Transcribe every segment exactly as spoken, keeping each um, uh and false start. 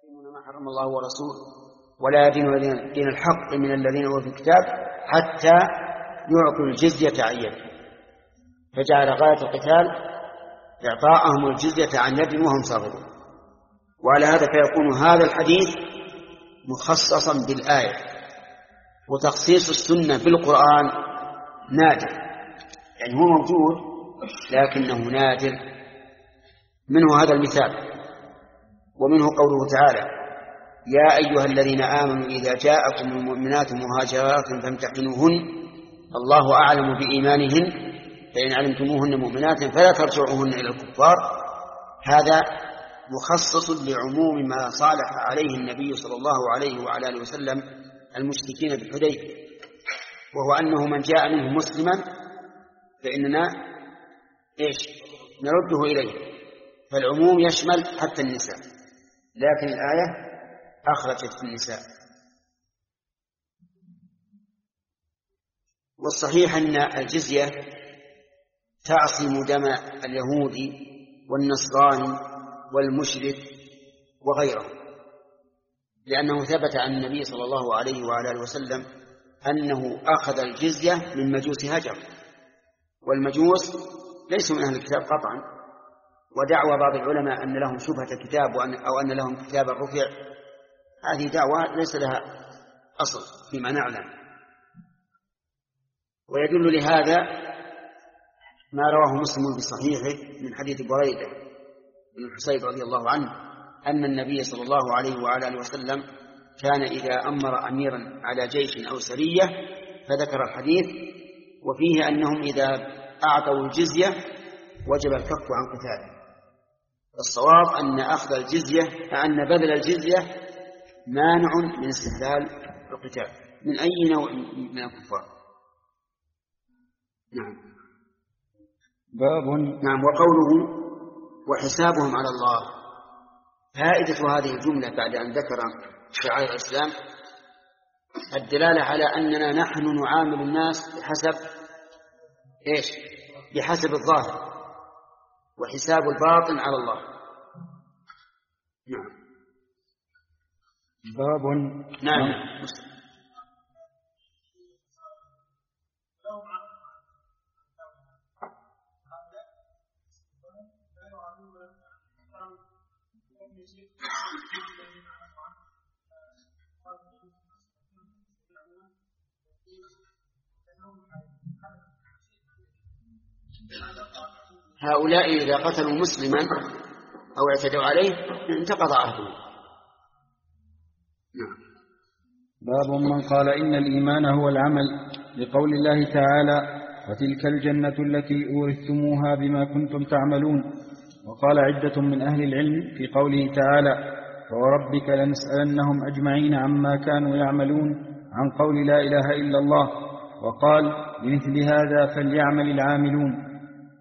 يحرمون ما حرم الله ورسوله ولا يدينون دين الحق من الذين أوتوا الكتاب حتى يعطوا الجزية عن يد، فجعل غاية القتال إعطاءهم الجزية عن يد وهم صاغرون. وعلى هذا فيكون هذا الحديث مخصصا بالآية، وتخصيص السنة بالقرآن نادر، يعني هو موجود لكنه نادر. منه هذا المثال، ومنه قوله تعالى: يا أيها الذين آمنوا إذا جاءكم المؤمنات مهاجرات فامتحنوهن الله أعلم بإيمانهن فإن علمتموهن مؤمنات فلا ترجعوهن إلى الكفار. هذا مخصص لعموم ما صالح عليه النبي صلى الله عليه وعلى آله وسلم المشركين بالحديبية، وهو أنه من جاء منه مسلما فإننا إيش نرده إليه، فالعموم يشمل حتى النساء، لكن الآية أخرجت في النساء. والصحيح أن الجزية تعصم دم اليهودي والنصراني والمشرك وغيره، لأنه ثبت عن النبي صلى الله عليه وعلى آله وسلم أنه أخذ الجزية من مجوس هجر، والمجوس ليسوا من أهل الكتاب قطعا. ودعوى بعض العلماء أن لهم شبهة كتاب أو أن لهم كتابا رفع، هذه دعوة ليس لها أصل فيما نعلم. ويدل لهذا ما رواه مسلم بصحيحه من حديث بريدة بن الحصيب رضي الله عنه أن النبي صلى الله عليه وعلى آله وسلم كان إذا أمر أميرا على جيش أو سرية فذكر الحديث، وفيه أنهم إذا أعطوا الجزية وجب الكف عن قتاله. الصواب أن أخذ الجزية أن بذل الجزية مانع من استحلال القتال من أي نوع من الكفار. نعم. باب نعم. وقوله وحسابهم على الله، فائدة هذه الجملة بعد أن ذكر شعائر الإسلام الدلالة على أننا نحن نعامل الناس بحسب إيش؟ بحسب الظاهر، وحساب الباطن على الله. نعم. باب نعم. هؤلاء إذا قتلوا مسلما أو اعتدوا عليه انتقض عهده. نعم. باب من قال إن الإيمان هو العمل، لقول الله تعالى: وتلك الجنة التي أورثتموها بما كنتم تعملون. وقال عدة من أهل العلم في قوله تعالى: فوربك لنسألنهم أجمعين عما كانوا يعملون، عن قول لا إله إلا الله. وقال: بمثل هذا فليعمل العاملون.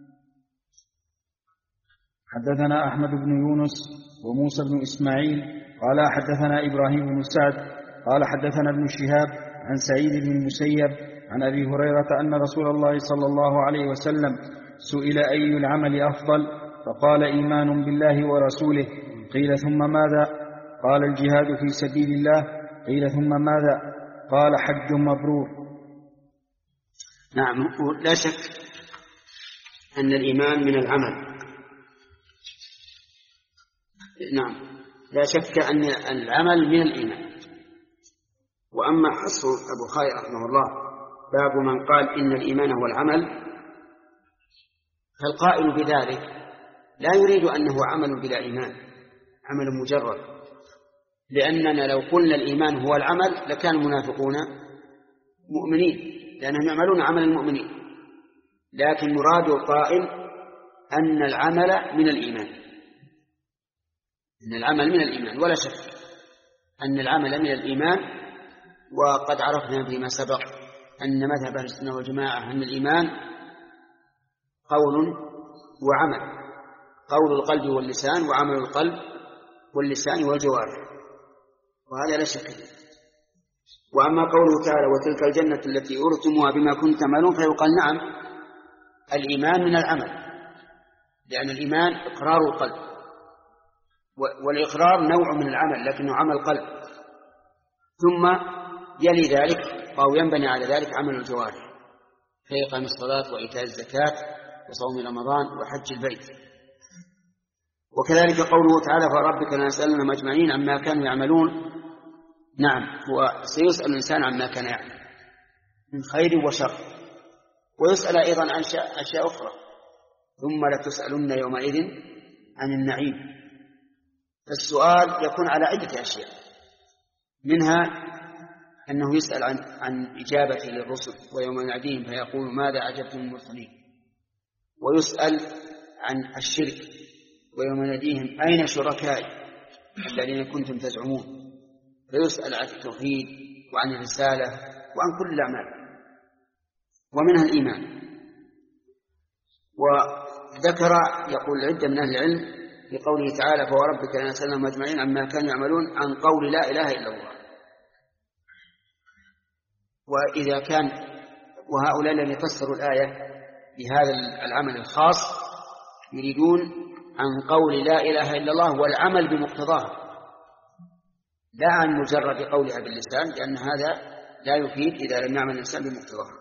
حدثنا أحمد بن يونس وموسى بن إسماعيل قال حدثنا إبراهيم بن سعد قال حدثنا ابن شهاب عن سعيد بن المسيب عن أبي هريرة أن رسول الله صلى الله عليه وسلم سئل أي العمل أفضل؟ فقال: إيمان بالله ورسوله. قيل: ثم ماذا؟ قال: الجهاد في سبيل الله. قيل: ثم ماذا؟ قال: حج مبرور. نعم. لا شك أن الإيمان من العمل. نعم، لا شك أن العمل من الإيمان. وأما حصر أبو خالد رحمه الله باب من قال إن الإيمان هو العمل، فالقائل بذلك لا يريد أنه عمل بلا إيمان، عمل مجرد، لأننا لو قلنا الإيمان هو العمل لكان المنافقون مؤمنين، لأنهم يعملون عمل المؤمنين. لكن مراد القائل أن العمل من الإيمان، أن العمل من الإيمان، ولا شك أن العمل من الإيمان. وقد عرفنا فيما سبق أن مذهب أهل السنة والجماعة أن الإيمان قول وعمل، قول القلب واللسان، وعمل القلب واللسان والجوارح، وهذا لا شك فيه. وأما قوله تعالى: وتلك الجنة التي أورثتموها بما كنتم تعملون، فيقال نعم، الإيمان من العمل، لأن الإيمان إقرار القلب والإقرار نوع من العمل لكنه عمل قلب، ثم يلي ذلك أو ينبني على ذلك عمل الجوارح كإقام الصلاة وإيتاء الزكاة وصوم رمضان وحج البيت. وكذلك قوله تعالى فربك لنسألنهم أجمعين عما كانوا يعملون. نعم، وسيسأل الإنسان عما كان يعمل من خير وشر، ويسأل أيضا عن أشياء أخرى، ثم لتسألن يومئذ عن النعيم. فالسؤال يكون على عدة أشياء، منها أنه يسأل عن, عن إجابة للرسل ويوم يناديهم فيقول ماذا أجبتم المرسلين، ويسأل عن الشرك ويوم يناديهم أين شركائي الذين كنتم تزعمون، فيسأل عن التوحيد وعن الرسالة وعن كل الأعمال، ومنها الإيمان. وذكر يقول عدة من أهل العلم في قوله تعالى فوربك لنسألنهم أجمعين عما كانوا يعملون عن قول لا إله إلا الله. وإذا كان وهؤلاء الذين يفسروا الآية بهذا العمل الخاص يريدون عن قول لا إله إلا الله والعمل بمقتضاها، لا عن مجرد قولها باللسان، لأن هذا لا يفيد إذا لم يعمل الإنسان بمقتضاها.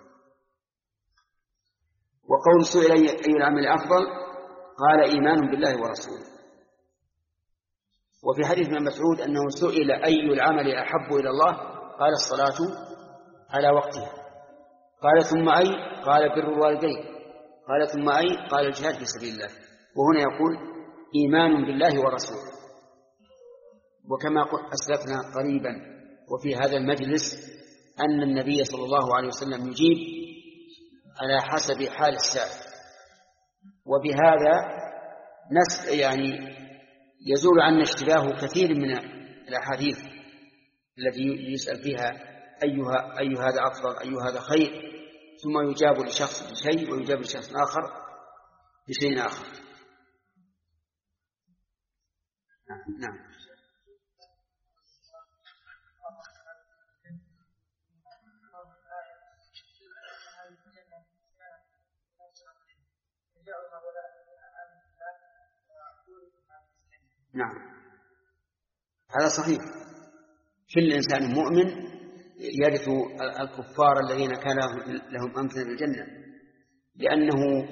وقول سئل أي العمل أفضل قال إيمان بالله ورسوله. وفي حديث ابن مسعود أنه سئل أي العمل أحب إلى الله قال الصلاة على وقتها، قال ثم أي قال بر الوالدين، قال ثم أي قال الجهاد في سبيل الله. وهنا يقول إيمان بالله ورسوله. وكما أسلفنا قريبا وفي هذا المجلس أن النبي صلى الله عليه وسلم يجيب على حسب حال السائل، وبهذا نس يعني يزول عنا اشتباه كثير من الأحاديث التي يسأل فيها أيها أي هذا أفضل أي هذا خير، ثم يجاب لشخص بشيء ويجاب لشخص آخر بشيء آخر. نعم. نعم هذا صحيح. كل إنسان مؤمن يرث الكفار الذين كان لهم أمكنة في الجنة، لأنه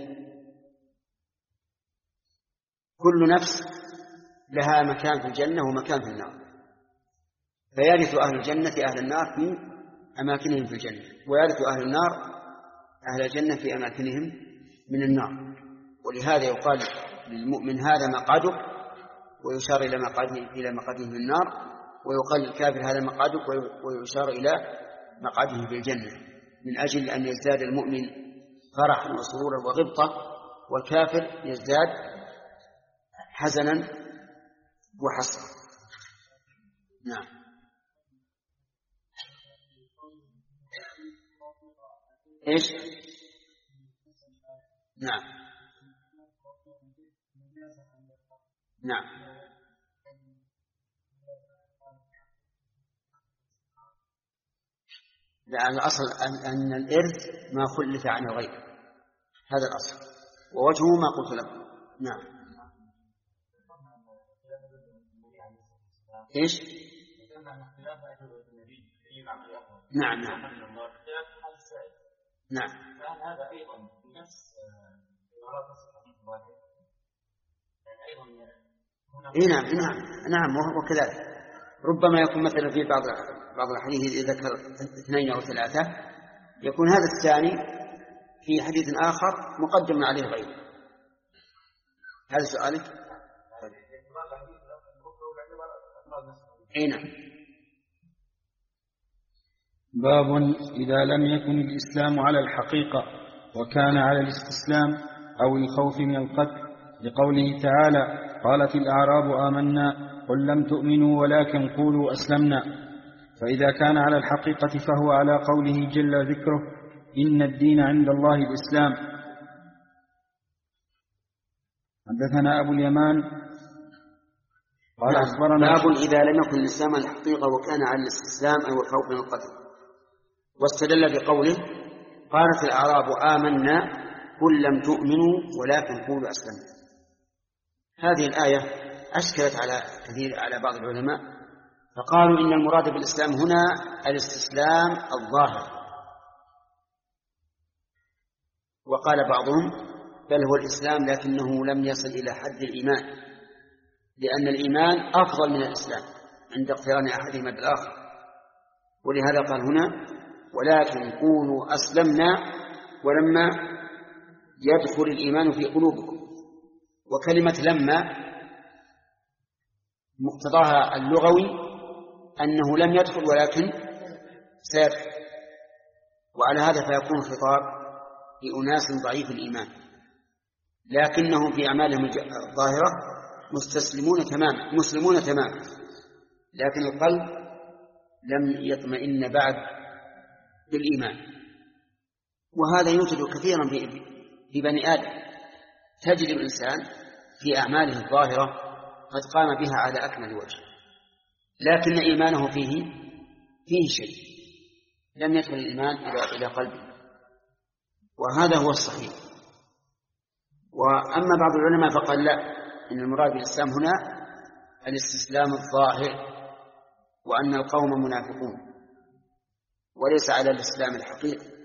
كل نفس لها مكان في الجنة ومكان في النار، فيرث أهل الجنة أهل النار في أماكنهم في الجنة، ويرث أهل النار أهل الجنة في أماكنهم من النار. ولهذا يقال للمؤمن هذا مقعدك، ويشار إلى مقعده إلى مقعده في النار، ويقال للكافر هذا مقعدك ويشار إلى مقعده في الجنة، من أجل أن يزداد المؤمن فرحا وسرورا وغبطة، والكافر يزداد حزنا وحسرا. نعم. إيش؟ نعم نعم لأن الأصل أن الإرث ما خلف عن الغير، هذا الأصل، ووجهه ما قلت لكم. نعم. إيش؟ نعم نعم نعم. هذا أيضا نفس إيه نعم نعم نعم وكذلك ربما يكون مثلا في بعض بعض الحديث إذا ذكر اثنين أو ثلاثة يكون هذا الثاني في حديث آخر مقدم عليه غيره. هذا سؤالك؟ أين؟ باب إذا لم يكن الإسلام على الحقيقة وكان على الاستسلام أو الخوف من القتل، لقوله تعالى قالت الأعراب آمنا قل لم تؤمنوا ولكن قولوا أسلمنا. فإذا كان على الحقيقة فهو على قوله جل ذكره إن الدين عند الله الإسلام. حدثنا أبو اليمان قال أخبرنا باب إذا لم يكن الإسلام على الحقيقة وكان على الاستسلام أو الخوف من القتل. واستدل بقوله قالت الأعراب آمنا قل لم تؤمنوا ولكن قولوا أسلمنا. هذه الآية أشكلت على كثير على بعض العلماء، فقالوا إن المراد بالإسلام هنا الاستسلام الظاهر، وقال بعضهم بل هو الإسلام لكنه لم يصل إلى حد الإيمان، لأن الإيمان أفضل من الإسلام عند اقتران أحدهما بالآخر، ولهذا قال هنا ولكن قولوا أسلمنا ولما يدخل الإيمان في قلوبكم. وكلمة لما مقتضاها اللغوي أنه لم يدخل ولكن سيدخل، وعلى هذا فيكون خطاب لأناس ضعيف الإيمان لكنهم في أعمالهم الظاهرة مستسلمون تماما مسلمون تماما، لكن القلب لم يطمئن بعد بالإيمان. وهذا يوجد كثيرا في بني آدم، تجد الإنسان في أعماله الظاهرة قد قام بها على أكمل وجه، لكن إيمانه فيه فيه شيء، لم يدخل الإيمان إلى قلبه، وهذا هو الصحيح. وأما بعض العلماء فقال لا، إن المراد بالإسلام هنا الاستسلام الظاهر، وأن القوم منافقون وليس على الإسلام الحقيقي.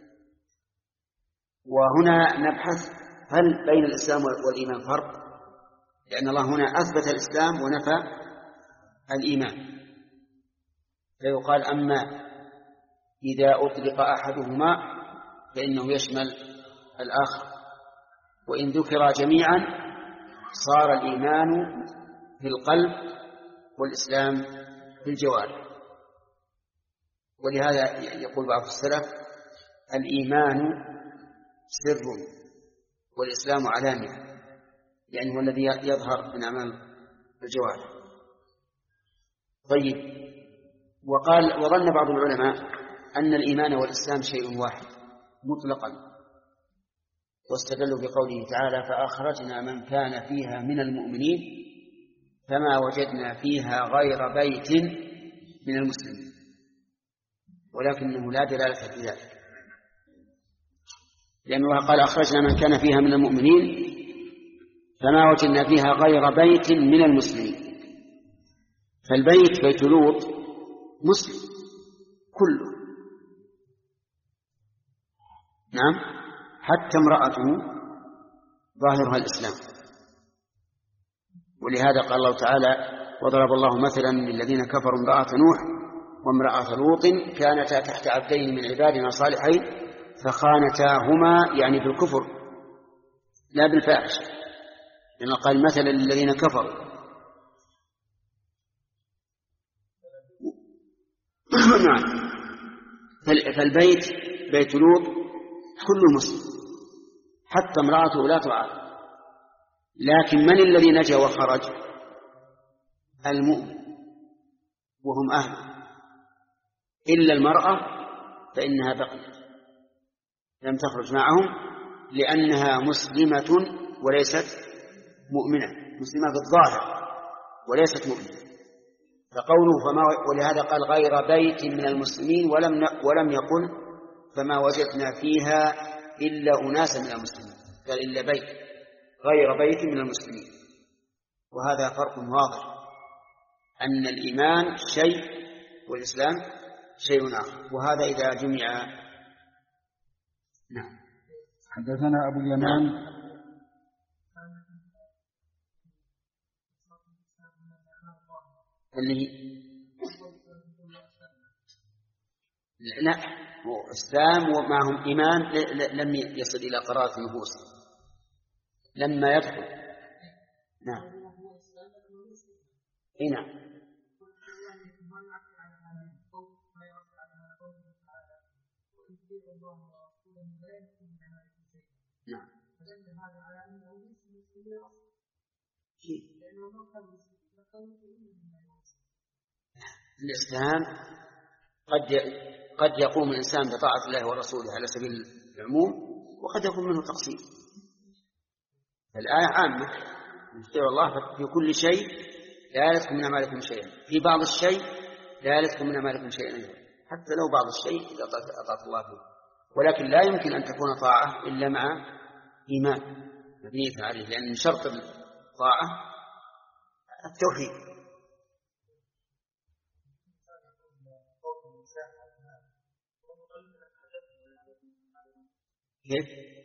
وهنا نبحث هل بين الإسلام والإيمان فرق، لأن الله هنا أثبت الإسلام ونفى الإيمان، فيقال أما إذا أطلق أحدهما فإنه يشمل الآخر، وإن ذكر جميعا صار الإيمان في القلب والإسلام في الجوارح. ولهذا يقول بعض السلف الإيمان سر والإسلام علانية، يعني هو الذي يظهر من أعمال الجوارح. طيب، وقال وظن بعض العلماء أن الإيمان والإسلام شيء واحد مطلقا، واستدلوا بقوله تعالى فأخرجنا من كان فيها من المؤمنين فما وجدنا فيها غير بيت من المسلمين، ولكنه لا دلالة في ذلك، لأن الله قال أخرجنا من كان فيها من المؤمنين فما وجدنا فيها غير بيت من المسلمين. فالبيت بيت لوط مسلم كله، نعم، حتى امرأته ظاهرها الإسلام. ولهذا قال الله تعالى وضرب الله مثلا للذين كفروا امرأة نوح وامرأة لوط كانتا تحت عبدين من عبادنا صالحين فخانتاهما، يعني بالكفر لا بالفاحشة، لأنه قال مثلا للذين كفروا. نعم، فالبيت بيت لوط كل مسلم حتى امرأته لا تعاد، لكن من الذي نجا وخرج؟ المؤمن وهم أهل، إلا المرأة فإنها بقيت لم تخرج معهم لأنها مسلمة وليست مؤمنة، مسلمة بالظاهر وليست مؤمنة. فقوله فما ولهذا قال غير بيت من المسلمين ولم ولم يقل فما وجدنا فيها إلا أناسا من المسلمين، قال إلا بيت غير بيت من المسلمين. وهذا فرق واضح، أن الإيمان شيء والإسلام شيء آخر، وهذا إذا جمع. نعم. حدثنا أبو اليمان اللي لا هو إسلام ومعهم إيمان لم يصل إلى قرارة النفوس لما يدخل. نعم. إيه نعم. نعم. الإسلام قد قد يقوم الإنسان بطاعة الله ورسوله على سبيل العموم، وقد يكون منه تقصير. الآية عامة يطيع الله في كل شيء لا يلزم من أعمالكم شيئا، في بعض الشيء لا يلزم من أعمالكم شيئا أيضا، حتى لو بعض الشيء إذا أطاعت الله فيه، ولكن لا يمكن أن تكون طاعة إلا مع إيمان مبنية عليه، لأن شرط الطاعة التوحيد. كيف؟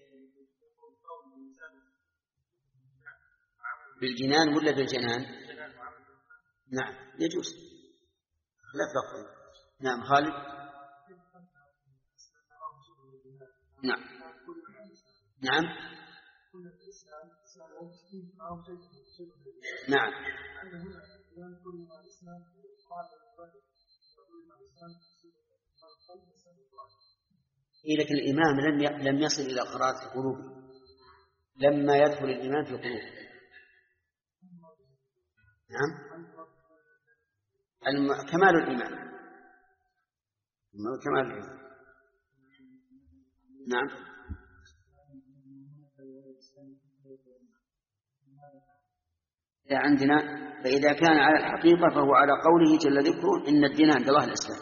بالجنان ولا بالجنان؟ نعم يجوز لا فرق. نعم خالد. نعم نعم نعم إيه لكن الإمام لم لم يصل إلى قراءة القلوب لما يدخل الإيمان في القلوب. نعم الم... كمال الإيمان كمال الإيمان. نعم لا عندنا. فإذا كان على الحقيقة فهو على قوله جل ذكره إن الدين عند الله الإسلام.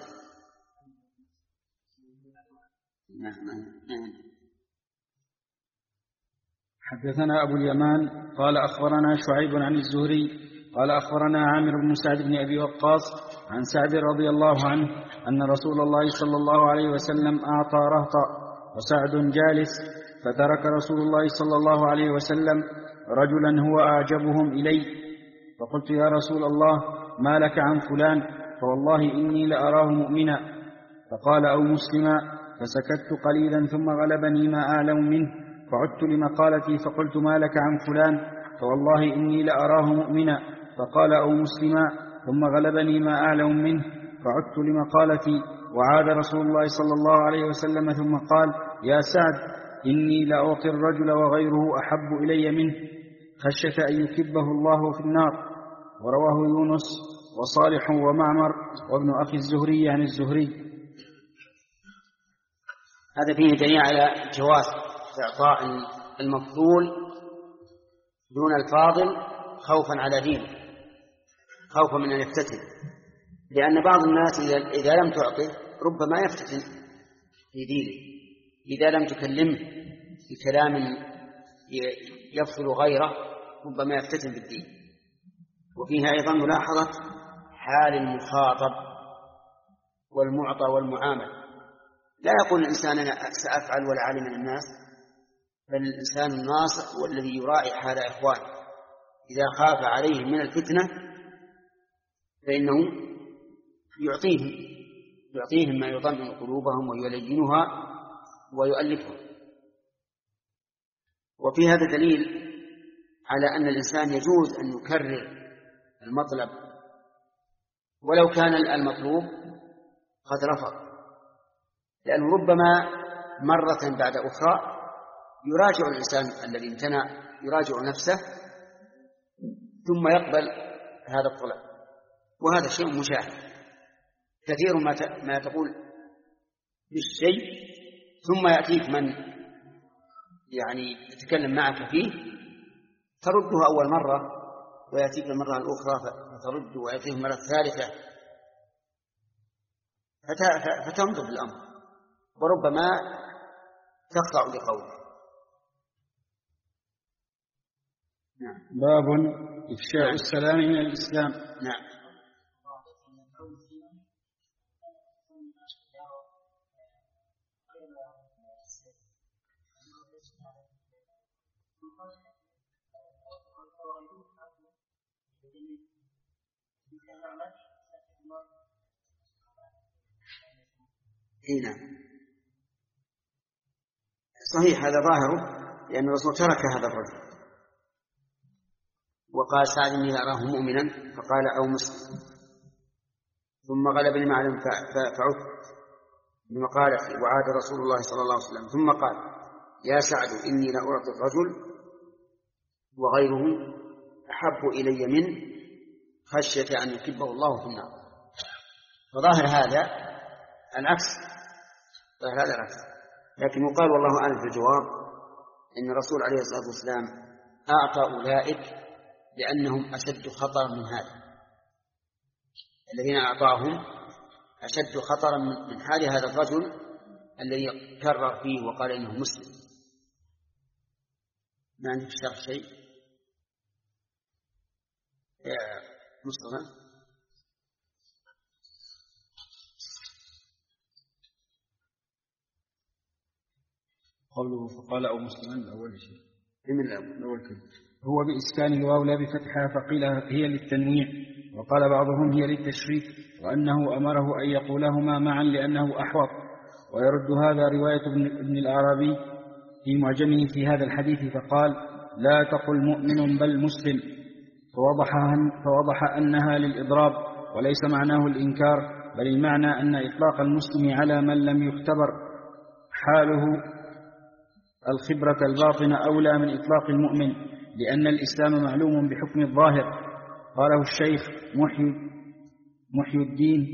حدثنا أبو اليمان قال أخبرنا شعيب عن الزهري قال أخبرنا عامر بن سعد بن أبي وقاص عن سعد رضي الله عنه أن رسول الله صلى الله عليه وسلم أعطى رهطا وسعد جالس، فترك رسول الله صلى الله عليه وسلم رجلا هو أعجبهم إلي، فقلت يا رسول الله ما لك عن فلان؟ فوالله إني لأراه مؤمنا. فقال أو مسلما، فسكت قليلا ثم غلبني ما أعلم منه، فعدت لمقالتي فقلت ما لك عن فلان؟ فوالله إني لأراه مؤمنا. فقال أو مسلما، ثم غلبني ما أعلم منه، فعدت لمقالتي، وعاد رسول الله صلى الله عليه وسلم ثم قال يا سعد إني لأعطي الرجل وغيره أحب إلي منه خشية أن يكبه الله في النار. ورواه يونس وصالح ومعمر وابن أخي الزهري عن الزهري. هذا فيه دليل على جواز إعطاء المفضول دون الفاضل خوفا على دينه، خوفا من أن يفتتن، لأن بعض الناس إذا لم تعطه ربما يفتتن في دينه، إذا لم تكلمه بكلام يفصل غيره ربما يفتتن بالدين. وفيها أيضا ملاحظة حال المخاطب والمعطى والمعامل. لا يقول الإنسان أنا سأفعل ولا علم من الناس، بل الإنسان الناصح هو الذي يراعي حال إخوانه، إذا خاف عليهم من الفتنة فإنه يعطيهم يعطيهم ما يطمئن قلوبهم ويلينها ويؤلفهم. وفي هذا دليل على أن الإنسان يجوز أن يكرر المطلب ولو كان المطلوب قد رفض، لأنه ربما مرة بعد أخرى يراجع الإنسان الذي امتنع يراجع نفسه ثم يقبل هذا الطلب، وهذا شيء مشاهد. كثير ما تقول بالشيء ثم يأتيك من يعني يتكلم معك فيه ترده أول مرة ويأتيك المرة الأخرى فترد ويأتيه المرة الثالثة فتنضب الأمر وربما تخضع لقوله. نعم. باب إفشاء نعم. السلام من الإسلام. نعم. هنا صحيح هذا ظاهره، لأن الرسول ترك هذا الرجل وقال سعد إني أراه مؤمنا، فقال أو مسلم، ثم غلبني ما علم فعدت لما قال وعاد رسول الله صلى الله عليه وسلم ثم قال يا سعد إني لأعطي الرجل وغيره أحب إلي منه خشية أن يكبه الله في النار. فظاهر هذا العكس، ظاهر هذا العكس، لكن يقال والله أعلم في الجواب إن الرسول عليه الصلاة والسلام أعطى أولئك لأنهم أشد خطرا من هذا، الذين أعطاهم أشد خطرا من حال هذا الرجل الذي كرر فيه وقال إنه مسلم. ما عندك شرح شيء؟ مصطفى قوله فقال أو مسلما أول شيء من الأول الأول كده هو بإسكان الواو لا بفتحها فقيل هي للتنويع وقال بعضهم هي للتشريك وأنه أمره أن يقولهما معا لأنه أحوط ويرد هذا رواية ابن العربي في معجمه في هذا الحديث فقال لا تقل مؤمن بل مسلم فوضح, فوضح أنها للإضراب وليس معناه الإنكار بل المعنى أن إطلاق المسلم على من لم يختبر حاله الخبرة الباطنة أولى من إطلاق المؤمن لأن الإسلام معلوم بحكم الظاهر قاله الشيخ محي, محي الدين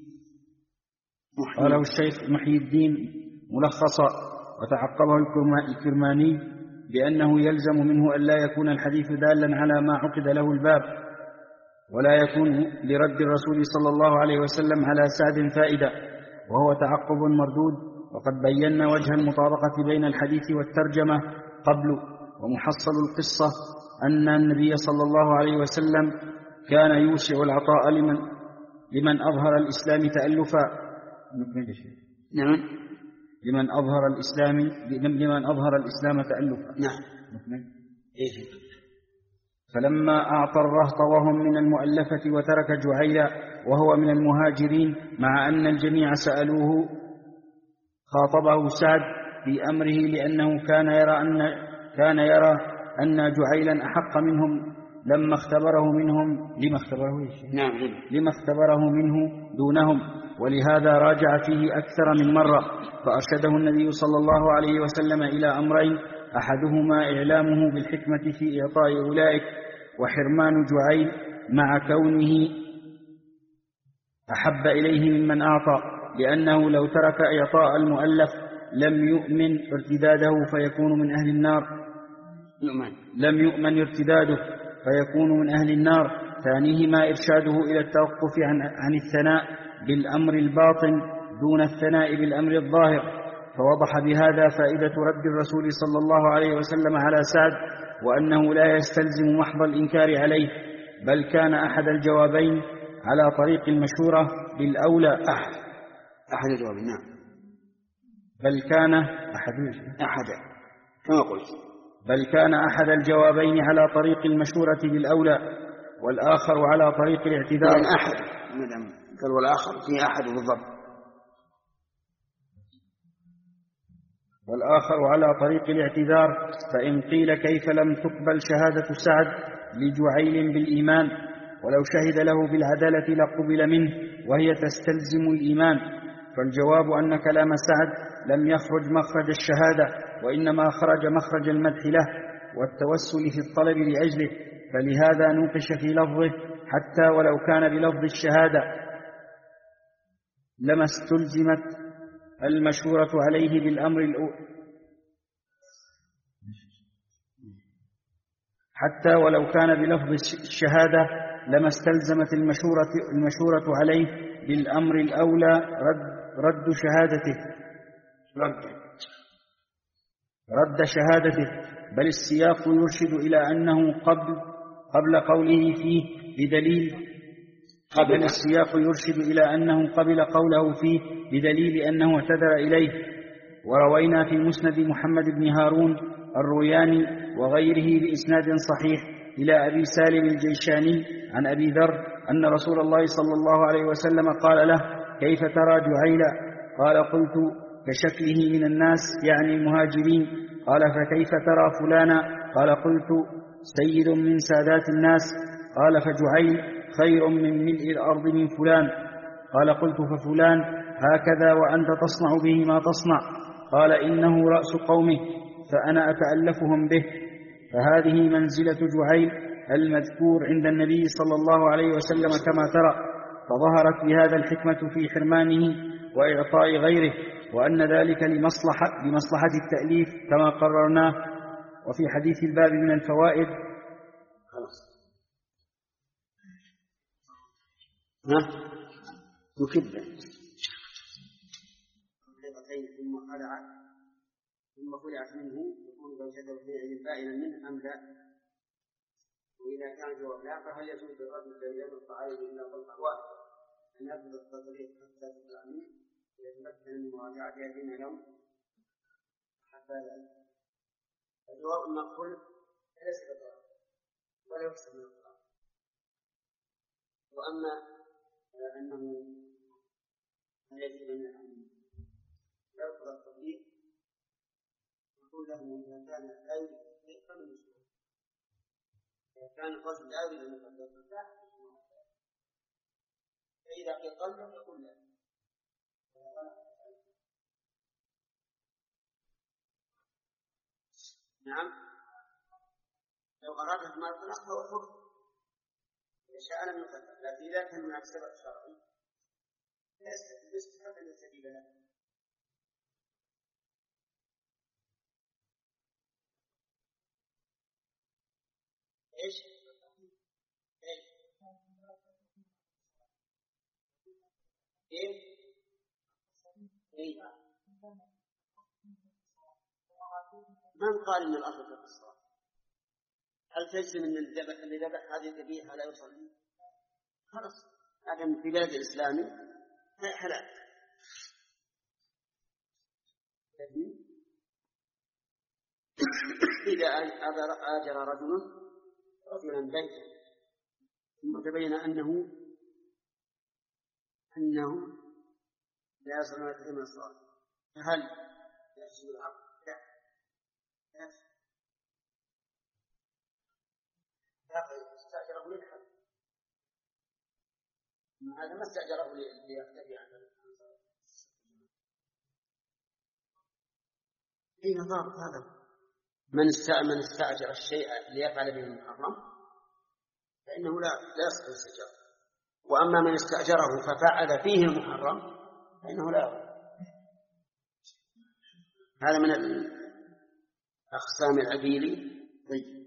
قاله الشيخ محي الدين ملخصا وتعقبه الكرماني بأنه يلزم منه أن لا يكون الحديث دالا على ما عقد له الباب ولا يكون لرد الرسول صلى الله عليه وسلم على سعد فائدة وهو تعقب مردود وقد بينا وجه المطابقة بين الحديث والترجمة قبل ومحصل القصة أن النبي صلى الله عليه وسلم كان يوسع العطاء لمن, لمن أظهر الإسلام تألفا نعم لمن أظهر الإسلام لمن أظهر الإسلام تألفا نعم فلما أعطى الرهط وهم من المؤلفة وترك جعيلا وهو من المهاجرين مع أن الجميع سألوه خاطبه سعد في أمره لأنه كان يرى أن كان يرى أن جعيلا أحق منهم لما اختبره منهم لما اختبره نعم لما اختبره منه دونهم ولهذا راجع فيه أكثر من مرة فأرشده النبي صلى الله عليه وسلم إلى أمرين أحدهما إعلامه بالحكمة في إعطاء أولئك وحرمان جعيل مع كونه أحب إليه ممن أعطى لأنه لو ترك إعطاء المؤلف لم يؤمن ارتداده فيكون من أهل النار يؤمن. لم يؤمن ارتداده فيكون من أهل النار ثانيهما إرشاده إلى التوقف عن, عن الثناء بالأمر الباطن دون الثناء بالأمر الظاهر فوضح بهذا فائدة رد الرسول صلى الله عليه وسلم على سعد وأنه لا يستلزم محض الإنكار عليه بل كان أحد الجوابين على طريق المشورة بالأولى أحد أحد الجوابين نعم بل كان أحد أحد كما قلت بل كان أحد الجوابين على طريق المشورة بالأولى والآخر على طريق الاعتذار يعني أحد قال والآخر في أحد بالضبط والآخر على طريق الاعتذار فإن قيل كيف لم تقبل شهادة سعد لجعيل بالإيمان ولو شهد له بالعدالة لقبل منه وهي تستلزم الإيمان فالجواب أن كلام سعد لم يخرج مخرج الشهادة وإنما خرج مخرج المدح له والتوسل في الطلب لأجله فلهذا نوقش في لفظه حتى ولو كان بلفظ الشهادة لما استلزمت المشورة عليه بالأمر الأول حتى ولو كان بلفظ الشهادة لما استلزمت المشورة, المشورة عليه بالأمر الأولى رد, رد شهادته رد. رد شهادته بل السياق يرشد إلى أنه قبل قبل قوله فيه بدليل قبل بل السياق يرشد إلى أنه قبل قوله فيه بدليل أنه اعتذر إليه وروينا في مسند محمد بن هارون الروياني وغيره بإسناد صحيح إلى أبي سالم الجيشاني عن أبي ذر أن رسول الله صلى الله عليه وسلم قال له كيف ترى جعيلا قال قلت كشكله من الناس يعني المهاجرين قال فكيف ترى فلانا قال قلت سيد من سادات الناس قال فجعيل خير من ملء الأرض من فلان قال قلت ففلان هكذا وأنت تصنع به ما تصنع قال إنه رأس قومه فأنا أتألفهم به فهذه منزلة جعيل المذكور عند النبي صلى الله عليه وسلم كما ترى فظهرت بهذا الحكمة في حرمانه وإعطاء غيره وأن ذلك لمصلحة, لمصلحة التأليف كما قررناه وفي حديث الباب من الفوائد خلاص ها مكبا ثم خلع ثم خلعت منه يكون زوجته في بائنا منه أم لا وإذا كان جواب لا فهل يجوز للرجل الذي ينطق عليه إلا طلقة واحدة أن يبلغ التطليق حتى تطلع منه ويتمكن من مراجعة هذين اليوم حتى ذلك؟ الجواب المقبول ليس بطلاق ولا يحسن من الطلاق. وأما أنه يجب أن يرفض التطليق نقول له إذا كان لا يريد التطليق فمن يشرك. إذا كان الرجل لا يريد أن يطلق فإذا قيل طلق يقول لا. نعم لو أراد ما الطلاق فهو حر إذا شاء لم يطلق، لكن إذا كان هناك سبب شرعي يستحق أن يستجيب له. إيش؟ إيه؟ إيه؟ إيه؟ من قال إن الأصل في الصلاة؟ هل تجزم أن الذبح اللي ذبح هذه الذبيحة لا يصلي؟ خلاص لكن في بلد الإسلامي حلال. إذا آجر رجل رجلا بيتا ثم تبين أنه أنه لا يصل ما يتم الصلاة فهل يحسب العقد؟ لا لا استأجره للحق، هذا ما استأجره ليختفي عنه. أين ضابط هذا؟ من من استأجر الشيء ليفعل به المحرم فإنه لا لا يصح الاستئجار، وأما من استأجره ففعل فيه المحرم فإنه لا يصح. هذا من الأقسام العبيلي. طيب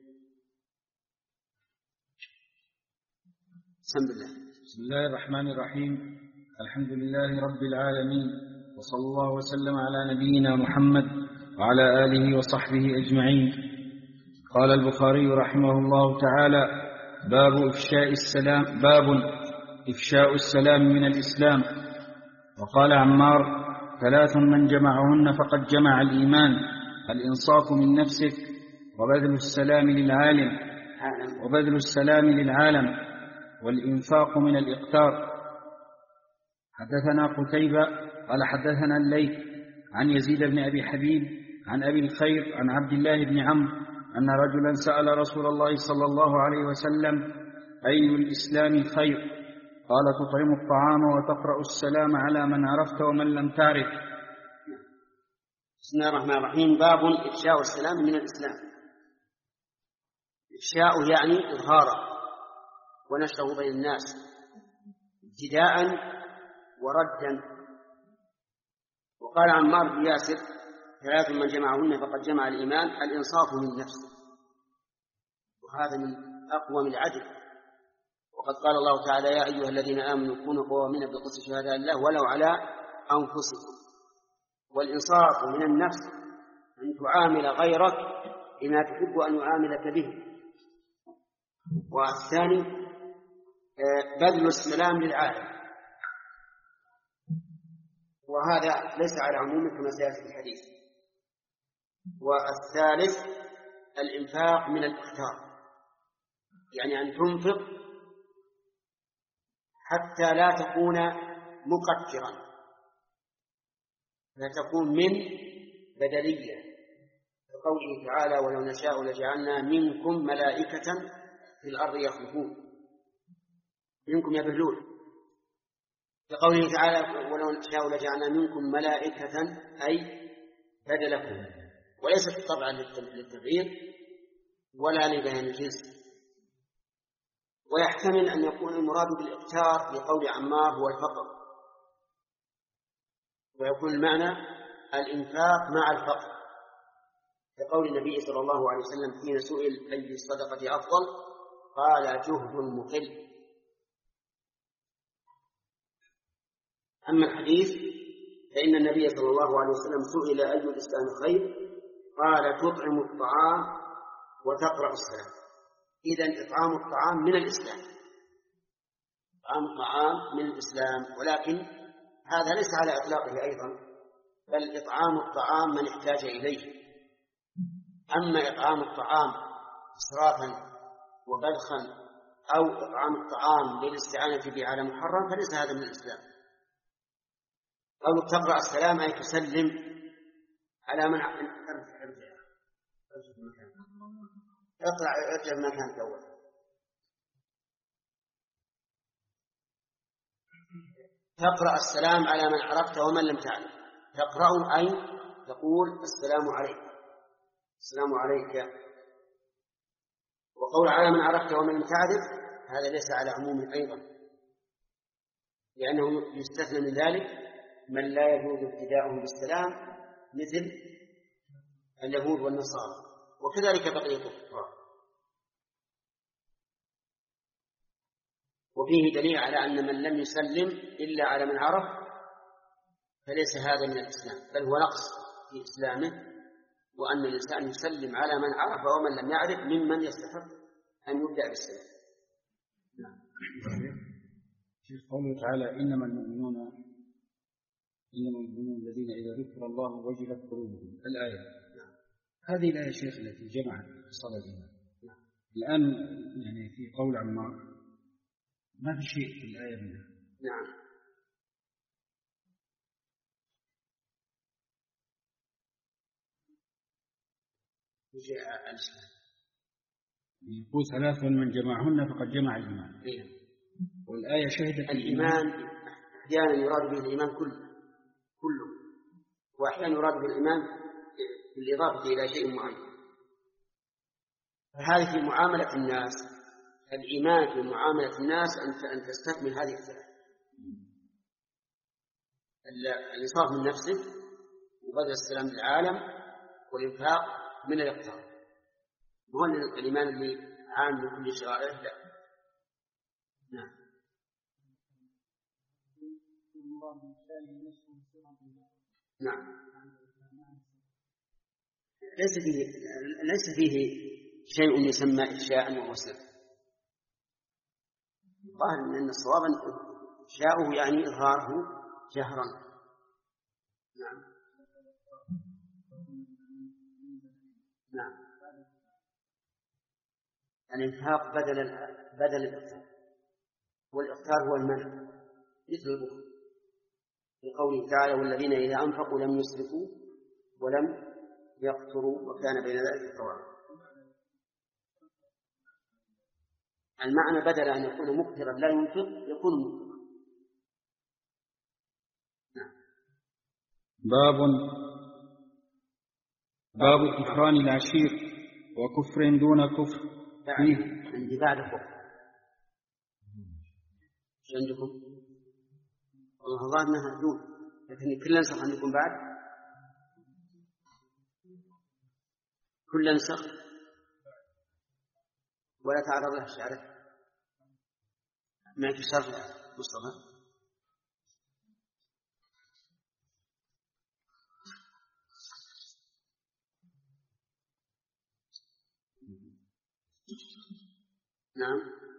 بسم الله. بسم الله الرحمن الرحيم. الحمد لله رب العالمين، وصلى الله وسلم على نبينا محمد وعلى آله وصحبه أجمعين. قال البخاري رحمه الله تعالى: باب إفشاء السلام باب إفشاء السلام من الإسلام. وقال عمار: ثلاث من جمعهن فقد جمع الإيمان: الإنصاف من نفسك، وبذل السلام للعالم وبذل السلام للعالم والإنفاق من الإقتار. حدثنا قتيبة قال حدثنا الليث عن يزيد بن أبي حبيب عن أبي الخير عن عبد الله بن عمرو أن رجلا سأل رسول الله صلى الله عليه وسلم: أي الإسلام خير؟ قال: تطعم الطعام وتقرأ السلام على من عرفت ومن لم تعرف. بسم الله الرحمن الرحيم. باب إفشاء السلام من الإسلام. إفشاء يعني إظهاره ونشره بين الناس ابتداء وردا. وقال عمار بن ياسر: ثلاث من جمعهن فقد جمع الإيمان: الإنصاف من نفسه، وهذا من أقوم العدل. وقد قال الله تعالى: يا أيها الذين آمنوا كونوا قوامين بالقسط شهداء الله ولو على أنفسكم. والإنصاف من النفس أن تعامل غيرك بما تحب أن يعاملك به. والثاني بذل السلام للعالم، وهذا ليس على عموم كما سيأتي في الحديث. والثالث الإنفاق من الإقتار، يعني أن تنفق حتى لا تكون مقترا، لا تكون من بدلية، كقوله تعالى: ولو نشاء لجعلنا منكم ملائكة في الأرض يخلفون. منكم يبهلون. كقوله تعالى: ولو نشاء لجعلنا منكم ملائكة أي بدلكم، وليست طبعا للتغيير ولا لبيان الجنس. ويحتمل أن يكون المراد بالإقتار بقول عمار هو الفقر، ويكون المعنى الإنفاق مع الفقر، كقول النبي صلى الله عليه وسلم حين سئل: أي الصدقة أفضل؟ قال: جهد المقل. أما الحديث فإن النبي صلى الله عليه وسلم سئل: أي الإسلام خير؟ قال: تطعم الطعام وتقرأ السلام. إذن إطعام الطعام من الإسلام، إطعام الطعام من الإسلام، ولكن هذا ليس على إطلاقه أيضا، بل إطعام الطعام من احتاج إليه. أما إطعام الطعام إسرافا وبذخا أو إطعام الطعام للاستعانة به على محرم فليس هذا من الإسلام. أو تقرأ السلام أي تسلم على من ارجع ارجع اقرأ ارجع مكانك أول. تقرأ السلام على من عرفت ومن لم تعرف. تقرأ أي تقول السلام عليك، السلام عليك. وقول على من عرفت ومن لم تعرف هذا ليس على عمومه أيضا، لأنه يستثنى من ذلك من لا يجوز ابتداؤه بالسلام مثل اليهود والنصارى، وكذلك بقية الكفار. وفيه دليل على أن من لم يسلم إلا على من عرف فليس هذا من الإسلام، بل هو نقص في إسلامه، وأن الإنسان يسلم على من عرف ومن لم يعرف ممن يستحق أن يبدأ بالسلام. نعم. في قوله تعالى إنما المؤمنون إنما المؤمنون الذين إذا ذكر الله وجلت قلوبهم، الآية. نعم. هذه الآية شيخ التي جمعت صلاة الإيمان. نعم. الآن يعني في قول عمار ما في شيء في الآية منها. نعم. يقول ثلاث من جمعهن فقد جمع الإيمان. إيه. والآية شهدت الإيمان أحيانا يراد به الإيمان كله كله وأحيانا يراد به الإيمان بالإضافة إلى شيء معين. فهذه في معاملة الناس، الإيمان في معاملة الناس أن تستكمل هذه الثلاث: الإنصاف من نفسه، وبذل السلام للعالم، والإنفاق من الاقتراض. هو الإيمان اللي عام لكل شرائع. لا. نعم. نعم. ليس فيه ليس فيه شيء يسمى إفشاء وهو سر. قال أن الصواب إفشاؤه يعني إظهاره جهرا. نعم. نعم. الإنفاق بدل بدل الإقتار، والإقتار هو المنع، مثل البخل في قوله تعالى والذين إذا أنفقوا لم يسرفوا ولم يقتروا وكان بين ذلك قواما. المعنى بدل أن يكون مقترا لا ينفق يكون مقترا. نعم. باب باب كفران العشير وكفر دون كفر. فيه عندي بعد كفر. ايش عندكم؟ والله الظاهر انها دون، لكن كل نسخ عندكم بعد كل نسخ ولا تعرض له الشعر ما في شرط مصطفى. نعم.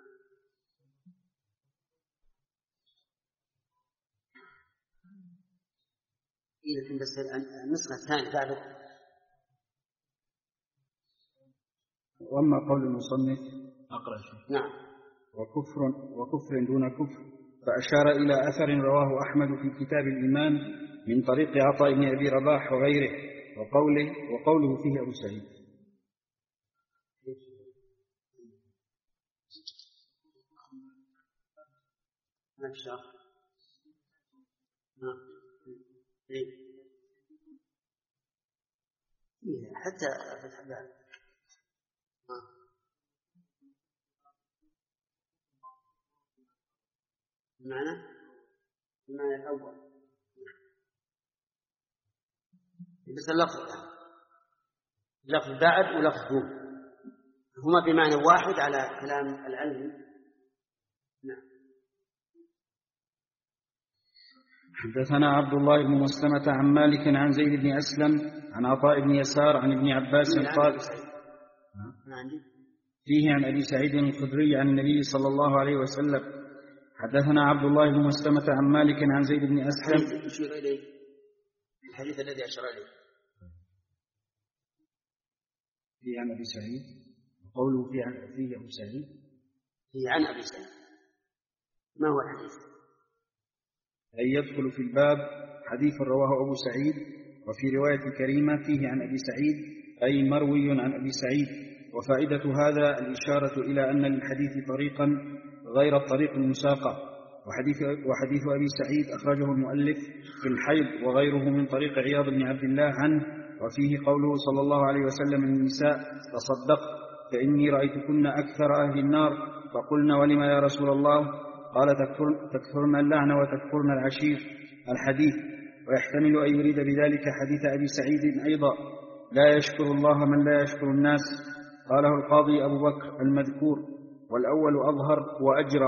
لكن بس النسخة الثانية بعد. وأما قول المصنف أقرأ شيء. نعم. وكفر وكفر دون كفر، فأشار إلى أثر رواه أحمد في كتاب الإيمان من طريق عطاء بن أبي رباح وغيره، وقوله وقوله فيه أبو سعيد. ما شاء الله. إيه. حتى فتح الباب. معنى المعنى الأول بس اللفظ لفظ بعد ولفظ دون هما بمعنى واحد على كلام العلم. نعم. حدثنا عبد الله بن مسلمة عن مالك عن زيد بن أسلم عن عطاء بن يسار عن ابن عباس قال ما عندي فيه عن أبي سعيد الخدري عن النبي صلى الله عليه وسلم. حدثنا عبد الله بن مسلمة عن مالك عن زيد بن أسلم. يشير إليه الحديث الذي أشار إليه فيه عن أبي سعيد، قوله فيه عن فيه أبو سعيد، فيه عن أبي سعيد. ما هو الحديث؟ أي يدخل في الباب حديث رواه أبو سعيد، وفي رواية كريمة فيه عن أبي سعيد أي مروي عن أبي سعيد. وفائدة هذا الإشارة إلى أن للحديث طريقا غير الطريق المساقة. وحديث, وحديث أبي سعيد أخرجه المؤلف في الحيض وغيره من طريق عياض بن عبد الله عنه، وفيه قوله صلى الله عليه وسلم للنساء: تصدق فإني رأيتكن أكثر أهل النار. فقلنا: ولما يا رسول الله؟ قال: تكثرن اللعن وتكفرن العشير. الحديث. ويحتمل أن يريد بذلك حديث أبي سعيد أيضا: لا يشكر الله من لا يشكر الناس. قاله القاضي أبو بكر المذكور، والأول أظهر وأجرى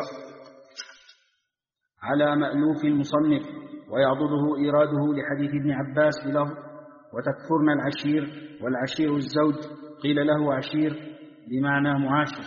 على مألوف المصنف، ويعضده إيراده لحديث ابن عباس بلفظ: وتكفرن العشير، والعشير الزوج، قيل له عشير بمعنى معاشر.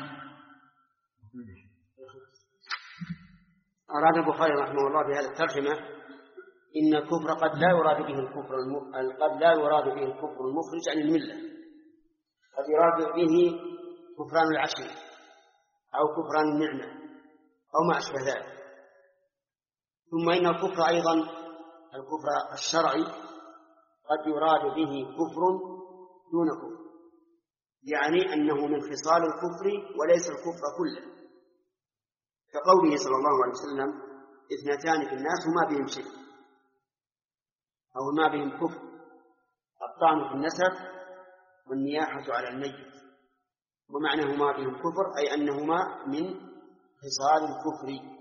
أراد البخاري رحمه الله بهذه الترجمة إن الكفر قد لا يراد به الكفر قد لا يراد به الكفر المخرج عن الملة، قد يراد به كفران العشير أو كفران النعمة أو ما أشبه ذلك. ثم إن الكفر أيضا الكفر الشرعي قد يراد به كفر دون كفر، يعني أنه من خصال الكفر وليس الكفر كله، كقوله صلى الله عليه وسلم: اثنتان في الناس وما بهم شرك، أو ما بهم كفر: الطعن في النسب والنياحة على الميت. ومعنى ما بهم كفر أي أنهما من خصال الكفر.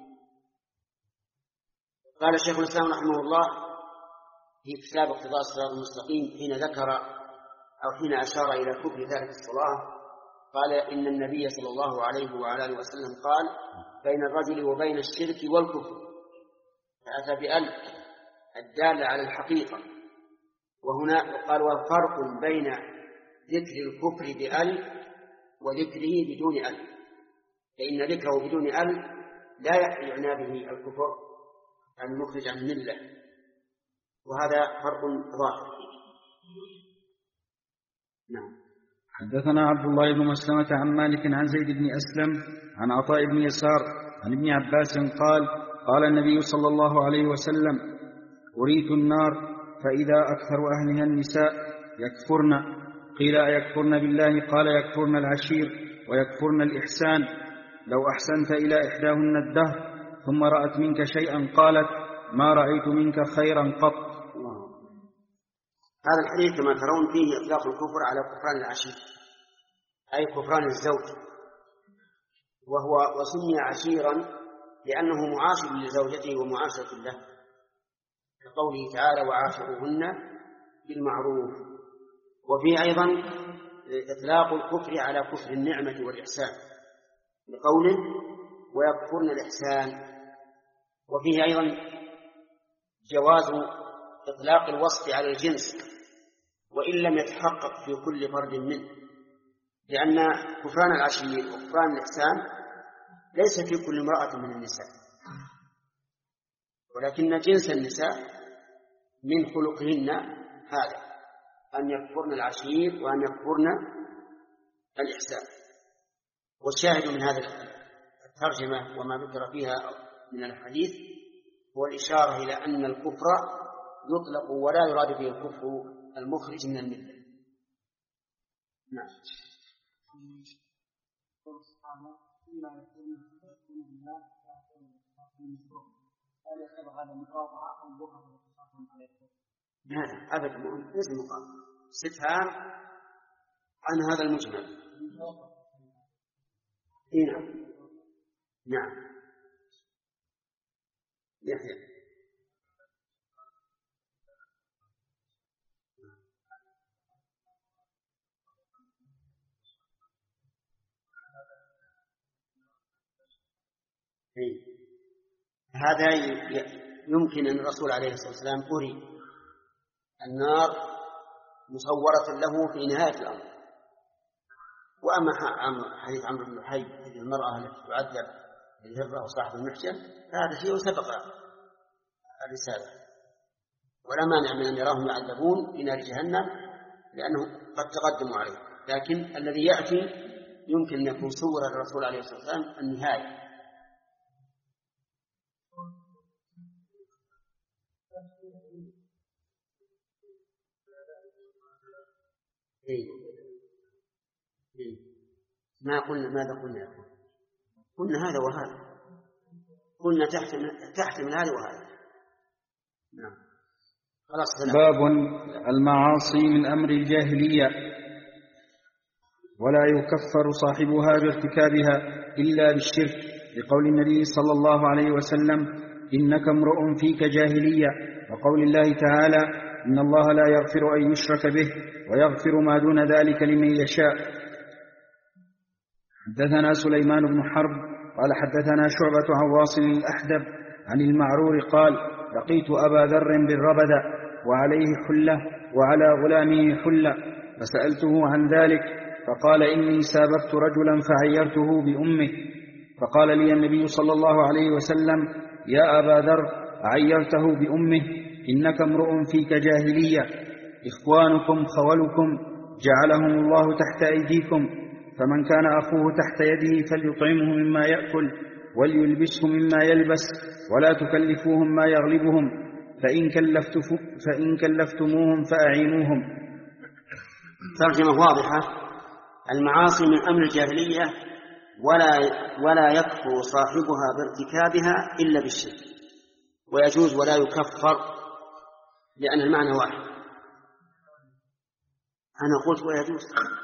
قال الشيخ الإسلام رحمه الله في كتاب اقتضاء الصراط المستقيم حين ذكر أو حين أشار إلى كفر تارك الصلاة، قال: إن النبي صلى الله عليه وعلى آله وسلم قال: بين الرجل وبين الشرك والكفر، فأتى بأل الدالة على الحقيقة. وهنا قال: وفرق بين ذكر الكفر بأل وذكره بدون أل، فإن ذكره بدون أل لا يعنى به الكفر المخرج عن الملة، وهذا فرق ظاهر. نعم. حدثنا عبد الله بن مسلمة عن مالك عن زيد بن أسلم عن عطاء بن يسار عن ابن عباس قال: قال النبي صلى الله عليه وسلم: أريت النار فإذا أكثر أهلها النساء يكفرن. قيل: أيكفرن بالله؟ قال: يكفرن العشير ويكفرن الإحسان. لو أحسنت إلى إحداهن الدهر ثم رأت منك شيئا قالت: ما رأيت منك خيرا قط. هذا الحديث كما ترون فيه إطلاق الكفر على كفران العشير، أي كفران الزوج، وهو وسمي عشيرا لأنه معاشر لزوجته ومعاشرة له، كقوله تعالى: وعاشروهن بالمعروف. وفيه أيضا إطلاق الكفر على كفر النعمة والإحسان، لقوله: ويكفرن الإحسان. وفيه أيضا جواز إطلاق الوصف على الجنس وإن لم يتحقق في كل فرد منه، لأن كفران العشير وكفران الإحسان ليس في كل امرأة من النساء، ولكن جنس النساء من خلقهن هذا أن يكفرن العشير وأن يكفرن الإحسان. والشاهد من هذه الترجمة وما ذكر فيها من الحديث هو الإشارة إلى أن الكفر يطلق ولا يراد به الكفر المخرج من الملة. نعم. لا أبدا ليس مقاطعة، استفهام عن هذا المجمل. نعم نعم يحيى. هذا يمكن أن الرسول عليه الصلاة والسلام أري النار مصورة له في نهاية الأمر، وأما حديث عمرو بن لحي في المرأة التي تعذب الهرة وصاحب المحجن فهذا شيء سبق الرسالة، ولا مانع من أن يراهم يعذبون في نار جهنم لأنه قد تقدموا عليه، لكن الذي يأتي يمكن أن يكون صور الرسول عليه الصلاة والسلام النهاية. إيه. إيه. ما قلنا ماذا قلنا قلنا هذا وهذا، قلنا تحتمل تحتمل هذا وهذا. نعم. خلاص. باب المعاصي من أمر الجاهلية ولا يكفر صاحبها بارتكابها إلا بالشرك، لقول النبي صلى الله عليه وسلم إنك امرؤ فيك جاهلية، وقول الله تعالى إن الله لا يغفر أن يشرك به ويغفر ما دون ذلك لمن يشاء. حدثنا سليمان بن حرب قال حدثنا شعبة عن واصل الأحدب عن المعرور قال لقيت أبا ذر بالربدة وعليه حلة وعلى غلامه حلة فسألته عن ذلك فقال إني ساببت رجلا فعيرته بأمه، فقال لي النبي صلى الله عليه وسلم يا أبا ذر عيرته بأمه إنك امرؤ فيك جاهلية، إخوانكم خولكم جعلهم الله تحت أيديكم، فمن كان أخوه تحت يده فليطعمه مما يأكل وليلبسه مما يلبس ولا تكلفوهم ما يغلبهم، فإن, فإن كلفتموهم فأعينوهم. ترجمة واضحة. المعاصي من أمر الجاهلية ولا, ولا يكفر صاحبها بارتكابها إلا بالشرك، ويجوز ولا يكفر لأن المعنى واحد. أنا قلت ويجوز،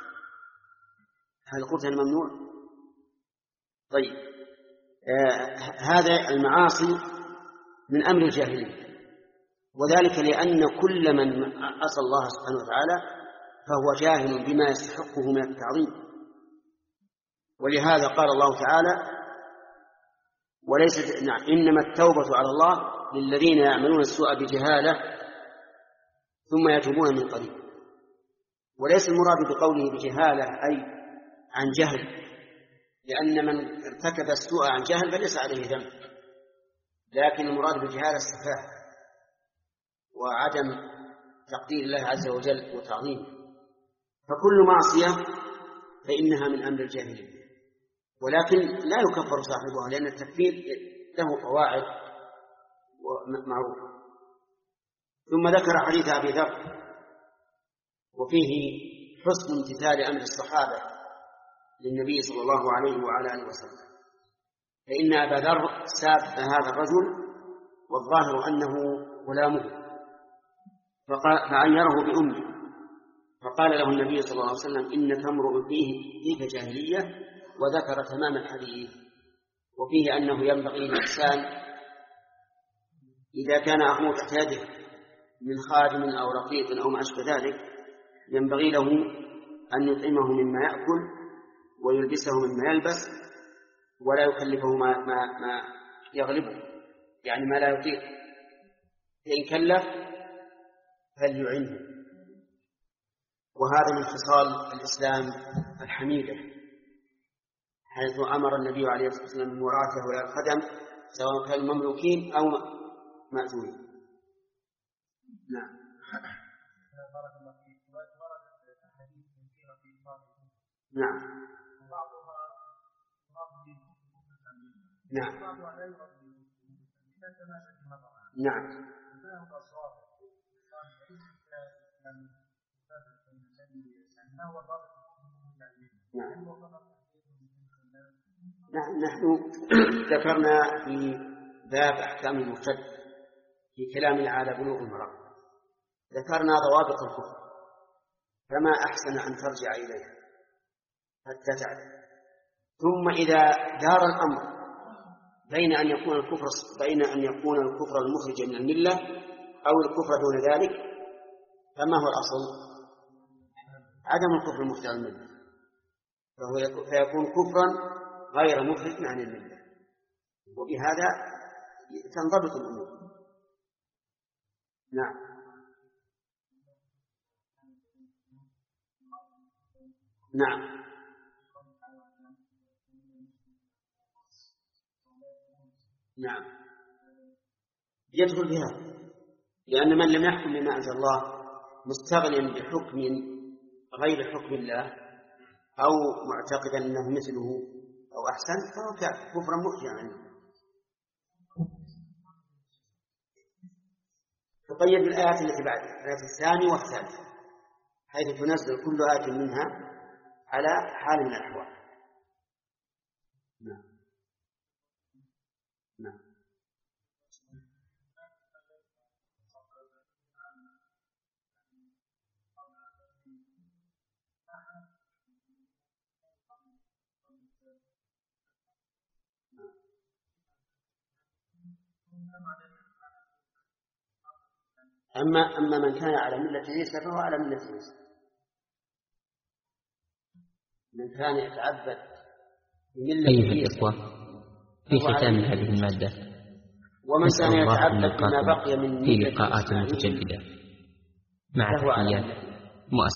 هل قلت الممنوع؟ طيب. آه هذا المعاصي من أمر الجاهلية، وذلك لأن كل من عصى الله سبحانه وتعالى فهو جاهل بما يستحقه من التعظيم، ولهذا قال الله تعالى وليس نعم إنما التوبة على الله للذين يعملون السوء بجهالة ثم يتوبون من قريب. وليس المراد بقوله بجهالة أي عن جهل، لأن من ارتكب السوء عن جهل فليس عليه ذنب، لكن المراد بجهالة السفاهة وعدم تقدير الله عز وجل وتعظيمه. فكل معصية فإنها من أمر الجاهلية، ولكن لا يكفر صاحبها لأن التكفير له قواعد معروفة. ثم ذكر حديث أبي ذر وفيه حسن امتثال أمر الصحابة للنبي صلى الله عليه وعلى آله وسلم، فإن أبا ذر ساب هذا الرجل والظاهر أنه غلامه فعيره بأمه، فقال له النبي صلى الله عليه وسلم إنك امرؤ فيه فيك جاهلية، وذكر تمام الحديث. وفيه أنه ينبغي للإنسان إذا كان أخوه تحت يده من خادم أو رقيق أو ما أشبه ذلك ينبغي له أن يطعمه مما يأكل ويلبسه مما يلبس ولا يكلفه ما, ما, ما يغلبه، يعني ما لا يطيق، فإن كلف فليعنه. وهذا من خصال الإسلام الحميدة، حيث أمر النبي عليه الصلاة والسلام بمراعاة هؤلاء الخدم سواء كانوا مملوكين أو مأذونين. نعم. نعم. نعم. نعم. نعم. نحن ذكرنا في باب أحكام المرتد في كلامنا على بلوغ المرأة ذكرنا ضوابط الكفر، فما أحسن أن ترجع إليها حتى تعلم. ثم إذا دار الأمر بين أن يكون الكفر بين أن يكون الكفر المخرج من الملة أو الكفر دون ذلك، فما هو الأصل؟ عدم الكفر المخرج عن الملة، فهو فيكون كفرا غير مخرج عن الملة، وبهذا تنضبط الأمور. نعم. نعم. نعم يدخل بها، لأن من لم يحكم بما أنزل الله مستغنيا بحكم غير حكم الله أو معتقدا أنه مثله أو أحسن فهو كافر كفرا مرجعا. تقيد بالآيات التي بعد الآية الثانية والثالثة، حيث تنزل كل آية منها على حال من الأحوال. نعم نعم. أما أما من كان على ملة عيسى فهو على ملة عيسى. من كان يتعبد بملة أيها عيسى الإخوة، في ختام هذه المادة ومن نسأل كان الله أن يتعبد بما نلقاكم بقي من في ملة لقاءات إسماعيل متجددة. مع فهو على تحيات ملة مؤسسة